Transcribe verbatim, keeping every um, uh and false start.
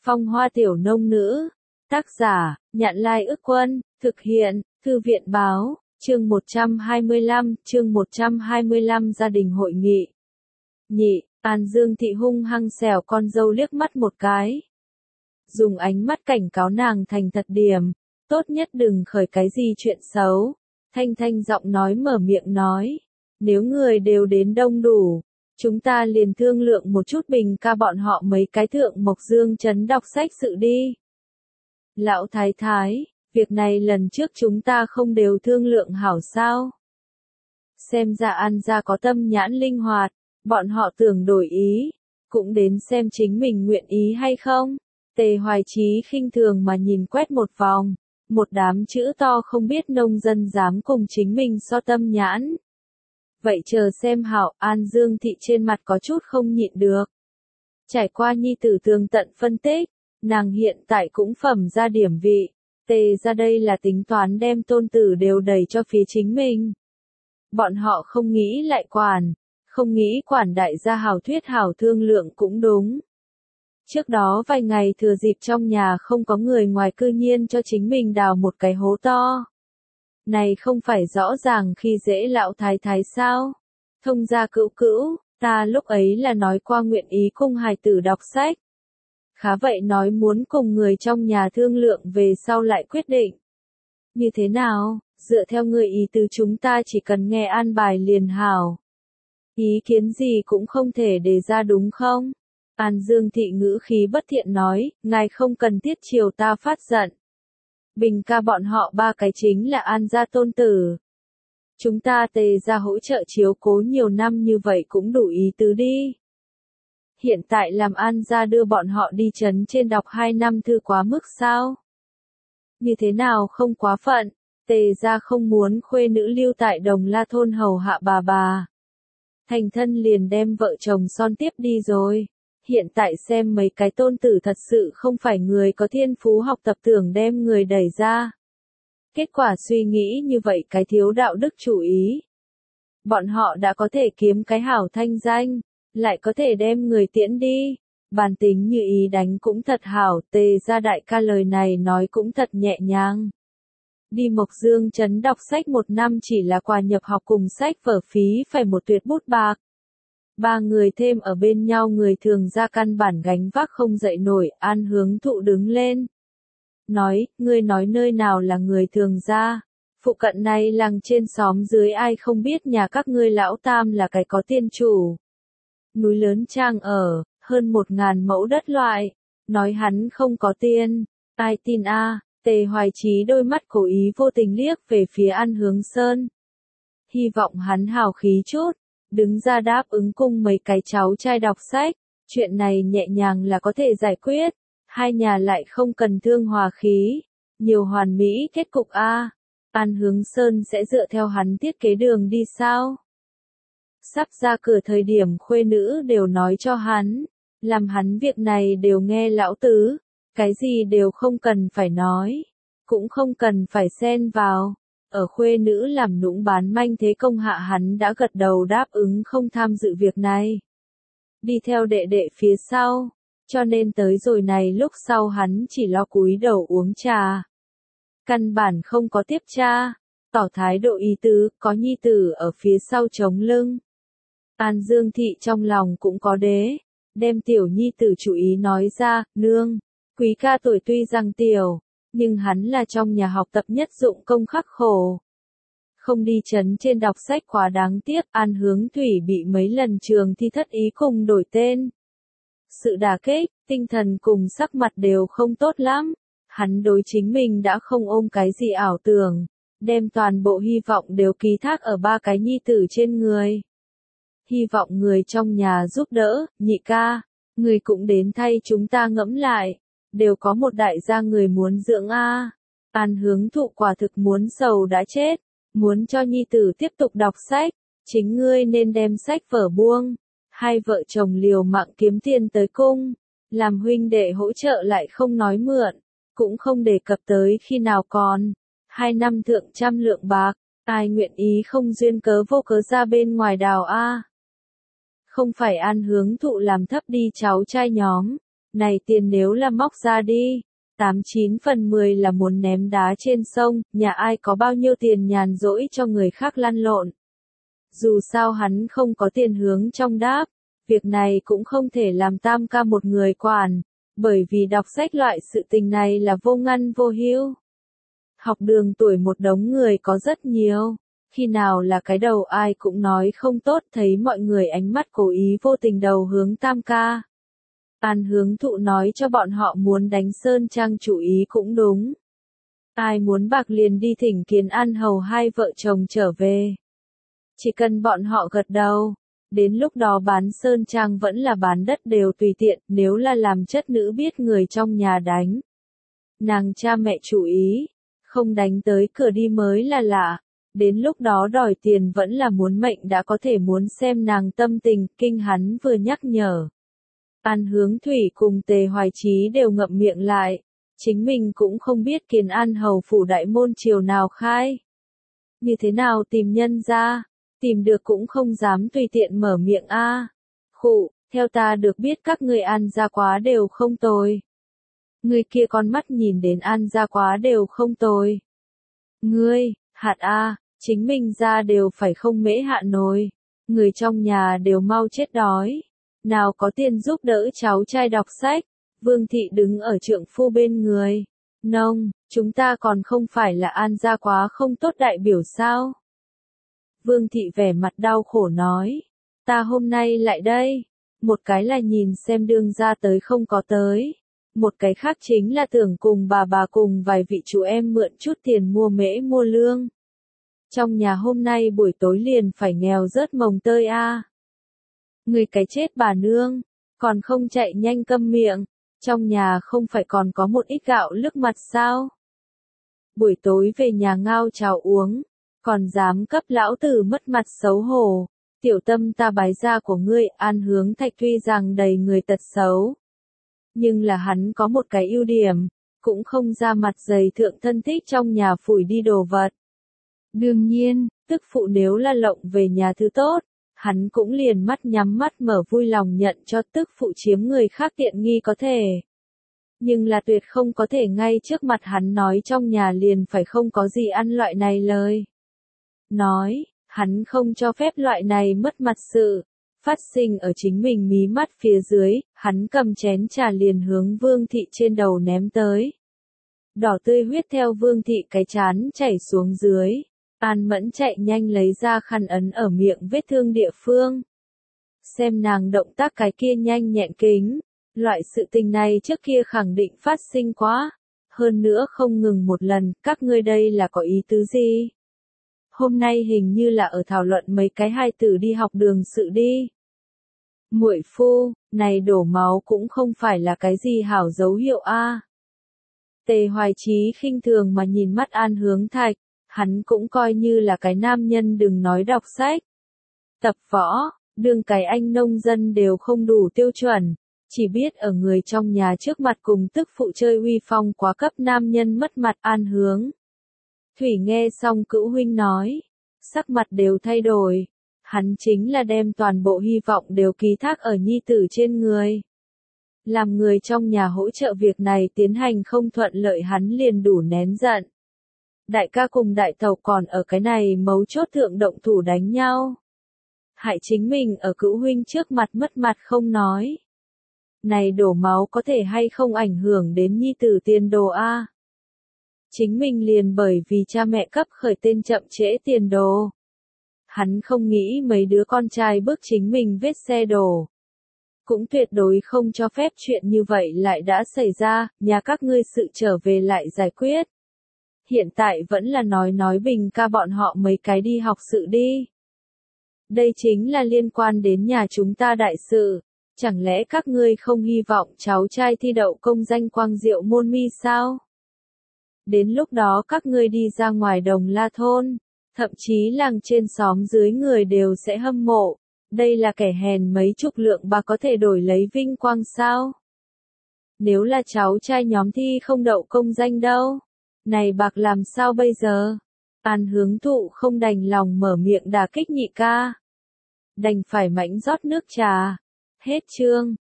Phong Hoa Tiểu Nông Nữ. Tác giả, Nhạn Lai Ức Quân, thực hiện, Thư viện Báo, chương một trăm hai mươi lăm, chương một trăm hai mươi lăm gia đình hội nghị. Nhị, An Dương Thị hung hăng xẻo con dâu liếc mắt một cái. Dùng ánh mắt cảnh cáo nàng thành thật điểm, tốt nhất đừng khởi cái gì chuyện xấu. Thanh thanh giọng nói mở miệng nói, nếu người đều đến đông đủ, chúng ta liền thương lượng một chút bình ca bọn họ mấy cái thượng Mộc Dương trấn đọc sách sự đi. Lão thái thái, việc này lần trước chúng ta không đều thương lượng hảo sao? Xem ra An gia có tâm nhãn linh hoạt, bọn họ tưởng đổi ý, cũng đến xem chính mình nguyện ý hay không. Tề Hoài Chí khinh thường mà nhìn quét một vòng, một đám chữ to không biết nông dân dám cùng chính mình so tâm nhãn. Vậy chờ xem hảo. An Dương Thị trên mặt có chút không nhịn được. Trải qua nhi tử tường tận phân tích, nàng hiện tại cũng phẩm ra điểm vị, Tề ra đây là tính toán đem tôn tử đều đẩy cho phía chính mình. Bọn họ không nghĩ lại quản, không nghĩ quản đại gia hảo thuyết hảo thương lượng cũng đúng. Trước đó vài ngày thừa dịp trong nhà không có người ngoài cư nhiên cho chính mình đào một cái hố to. Này không phải rõ ràng khi dễ lão thái thái sao? Thông gia cữu cữu, ta lúc ấy là nói qua nguyện ý cùng hài tử đọc sách. Khá vậy nói muốn cùng người trong nhà thương lượng về sau lại quyết định. Như thế nào, dựa theo người ý tứ chúng ta chỉ cần nghe an bài liền hảo. Ý kiến gì cũng không thể đề ra đúng không? An Dương Thị ngữ khí bất thiện nói, ngài không cần thiết chiều ta phát giận. Bình ca bọn họ ba cái chính là An gia tôn tử. Chúng ta Tề ra hỗ trợ chiếu cố nhiều năm như vậy cũng đủ ý tứ đi. Hiện tại làm An gia đưa bọn họ đi trấn trên đọc hai năm thư quá mức sao? Như thế nào không quá phận, Tề ra không muốn khuê nữ lưu tại Đồng La thôn hầu hạ bà bà. Thành thân liền đem vợ chồng son tiếp đi rồi. Hiện tại xem mấy cái tôn tử thật sự không phải người có thiên phú học tập tưởng đem người đẩy ra. Kết quả suy nghĩ như vậy cái thiếu đạo đức chủ ý. Bọn họ đã có thể kiếm cái hảo thanh danh, lại có thể đem người tiễn đi. Bản tính như ý đánh cũng thật hảo, Tề ra đại ca lời này nói cũng thật nhẹ nhàng. Đi Mộc Dương trấn đọc sách một năm chỉ là quà nhập học cùng sách vở phí phải một tuyệt bút bạc. Ba người thêm ở bên nhau người thường ra căn bản gánh vác không dậy nổi. An Hướng Thụ đứng lên. Nói, ngươi nói nơi nào là người thường ra. Phụ cận này làng trên xóm dưới ai không biết nhà các ngươi lão tam là cái có tiên chủ. Núi lớn trang ở, hơn một ngàn mẫu đất loại. Nói hắn không có tiên, ai tin a? À? Tề Hoài Chí đôi mắt cố ý vô tình liếc về phía An Hướng Sơn. Hy vọng hắn hào khí chút. Đứng ra đáp ứng cùng mấy cái cháu trai đọc sách, chuyện này nhẹ nhàng là có thể giải quyết, hai nhà lại không cần thương hòa khí, nhiều hoàn mỹ kết cục a. À. An Hướng Sơn sẽ dựa theo hắn thiết kế đường đi sao? Sắp ra cửa thời điểm khuê nữ đều nói cho hắn, làm hắn việc này đều nghe lão tứ, cái gì đều không cần phải nói, cũng không cần phải xen vào. Ở khuê nữ làm nũng bán manh thế công hạ hắn đã gật đầu đáp ứng không tham dự việc này. Đi theo đệ đệ phía sau, cho nên tới rồi này lúc sau hắn chỉ lo cúi đầu uống trà. Căn bản không có tiếp tra, tỏ thái độ ý tứ, có nhi tử ở phía sau chống lưng. An Dương Thị trong lòng cũng có đế, đem tiểu nhi tử chủ ý nói ra, nương, quý ca tuổi tuy rằng tiểu. Nhưng hắn là trong nhà học tập nhất dụng công khắc khổ. Không đi trấn trên đọc sách quá đáng tiếc, An Hướng Thủy bị mấy lần trường thi thất ý cùng đổi tên. Sự đả kích, tinh thần cùng sắc mặt đều không tốt lắm. Hắn đối chính mình đã không ôm cái gì ảo tưởng, đem toàn bộ hy vọng đều ký thác ở ba cái nhi tử trên người. Hy vọng người trong nhà giúp đỡ, nhị ca, người cũng đến thay chúng ta ngẫm lại. Đều có một đại gia người muốn dưỡng a. An Hướng Thụ quả thực muốn sầu đã chết, muốn cho nhi tử tiếp tục đọc sách, chính ngươi nên đem sách vở buông. Hai vợ chồng liều mạng kiếm tiền tới cung, làm huynh đệ hỗ trợ lại không nói mượn, cũng không đề cập tới khi nào còn. Hai năm thượng trăm lượng bạc, ai nguyện ý không duyên cớ vô cớ ra bên ngoài đào a. Không phải An Hướng Thụ làm thấp đi cháu trai nhóm. Này tiền nếu là móc ra đi, tám chín phần mười là muốn ném đá trên sông, nhà ai có bao nhiêu tiền nhàn rỗi cho người khác lăn lộn. Dù sao hắn không có tiền hướng trong đáp, việc này cũng không thể làm Tam ca một người quản, bởi vì đọc sách loại sự tình này là vô ngăn vô hữu. Học đường tuổi một đống người có rất nhiều, khi nào là cái đầu ai cũng nói không tốt, thấy mọi người ánh mắt cố ý vô tình đầu hướng Tam ca. An Hướng Thụ nói cho bọn họ muốn đánh Sơn Trang chủ ý cũng đúng. Ai muốn bạc liền đi thỉnh Kiến An Hầu hai vợ chồng trở về. Chỉ cần bọn họ gật đầu, đến lúc đó bán Sơn Trang vẫn là bán đất đều tùy tiện, nếu là làm chất nữ biết người trong nhà đánh. Nàng cha mẹ chủ ý, không đánh tới cửa đi mới là lạ, đến lúc đó đòi tiền vẫn là muốn mệnh đã có thể muốn xem nàng tâm tình, kinh hắn vừa nhắc nhở. An Hướng Thủy cùng Tề Hoài Chí đều ngậm miệng lại, chính mình cũng không biết Kiến An Hầu phủ đại môn chiều nào khai. Như thế nào tìm nhân ra, tìm được cũng không dám tùy tiện mở miệng a. À. Khụ, theo ta được biết các người An gia quá đều không tồi. Người kia con mắt nhìn đến An gia quá đều không tồi. Ngươi, hạt a, à, chính mình ra đều phải không mễ hạ nồi, người trong nhà đều mau chết đói. Nào có tiền giúp đỡ cháu trai đọc sách, Vương Thị đứng ở trượng phu bên người. Nông, chúng ta còn không phải là An gia quá không tốt đại biểu sao? Vương Thị vẻ mặt đau khổ nói, ta hôm nay lại đây, một cái là nhìn xem đương gia tới không có tới, một cái khác chính là tưởng cùng bà bà cùng vài vị chú em mượn chút tiền mua mễ mua lương. Trong nhà hôm nay buổi tối liền phải nghèo rớt mồng tơi a. À. Người cái chết bà nương, còn không chạy nhanh câm miệng, trong nhà không phải còn có một ít gạo lức mặt sao? Buổi tối về nhà ngao cháo uống, còn dám cấp lão tử mất mặt xấu hổ, tiểu tâm ta bái gia của ngươi. An Hướng Thạch tuy rằng đầy người tật xấu, nhưng là hắn có một cái ưu điểm, cũng không ra mặt dày thượng thân thích trong nhà phủi đi đồ vật. Đương nhiên, tức phụ nếu là lộng về nhà thứ tốt, hắn cũng liền mắt nhắm mắt mở vui lòng nhận cho tức phụ chiếm người khác tiện nghi có thể. Nhưng là tuyệt không có thể ngay trước mặt hắn nói trong nhà liền phải không có gì ăn loại này lời. Nói, hắn không cho phép loại này mất mặt sự, phát sinh ở chính mình mí mắt phía dưới, hắn cầm chén trà liền hướng Vương Thị trên đầu ném tới. Đỏ tươi huyết theo Vương Thị cái chán chảy xuống dưới. An Mẫn chạy nhanh lấy ra khăn ấn ở miệng vết thương địa phương. Xem nàng động tác cái kia nhanh nhẹn kính, loại sự tình này trước kia khẳng định phát sinh quá, hơn nữa không ngừng một lần, các ngươi đây là có ý tứ gì? Hôm nay hình như là ở thảo luận mấy cái hai tử đi học đường sự đi. Muội phu, này đổ máu cũng không phải là cái gì hảo dấu hiệu a. À. Tề Hoài Chí khinh thường mà nhìn mắt An Hướng Thạch. Hắn cũng coi như là cái nam nhân đừng nói đọc sách. Tập võ, đương cái anh nông dân đều không đủ tiêu chuẩn, chỉ biết ở người trong nhà trước mặt cùng tức phụ chơi uy phong quá cấp nam nhân mất mặt. An Hướng Thủy nghe xong cữu huynh nói, sắc mặt đều thay đổi, hắn chính là đem toàn bộ hy vọng đều ký thác ở nhi tử trên người. Làm người trong nhà hỗ trợ việc này tiến hành không thuận lợi hắn liền đủ nén giận. Đại ca cùng đại tàu còn ở cái này mấu chốt thượng động thủ đánh nhau. Hại chính mình ở cữu huynh trước mặt mất mặt không nói. Này đổ máu có thể hay không ảnh hưởng đến nhi tử tiền đồ a? Chính mình liền bởi vì cha mẹ cấp khởi tên chậm trễ tiền đồ. Hắn không nghĩ mấy đứa con trai bước chính mình vết xe đổ. Cũng tuyệt đối không cho phép chuyện như vậy lại đã xảy ra, nhà các ngươi sự trở về lại giải quyết. Hiện tại vẫn là nói nói Bình ca bọn họ mấy cái đi học sự đi. Đây chính là liên quan đến nhà chúng ta đại sự, chẳng lẽ các ngươi không hy vọng cháu trai thi đậu công danh quang diệu môn mi sao? Đến lúc đó các ngươi đi ra ngoài Đồng La thôn, thậm chí làng trên xóm dưới người đều sẽ hâm mộ, đây là kẻ hèn mấy chục lượng bạc có thể đổi lấy vinh quang sao? Nếu là cháu trai nhóm thi không đậu công danh đâu? Này bạc làm sao bây giờ? An Hướng Thụ không đành lòng mở miệng đả kích nhị ca. Đành phải mãnh rót nước trà. Hết chương.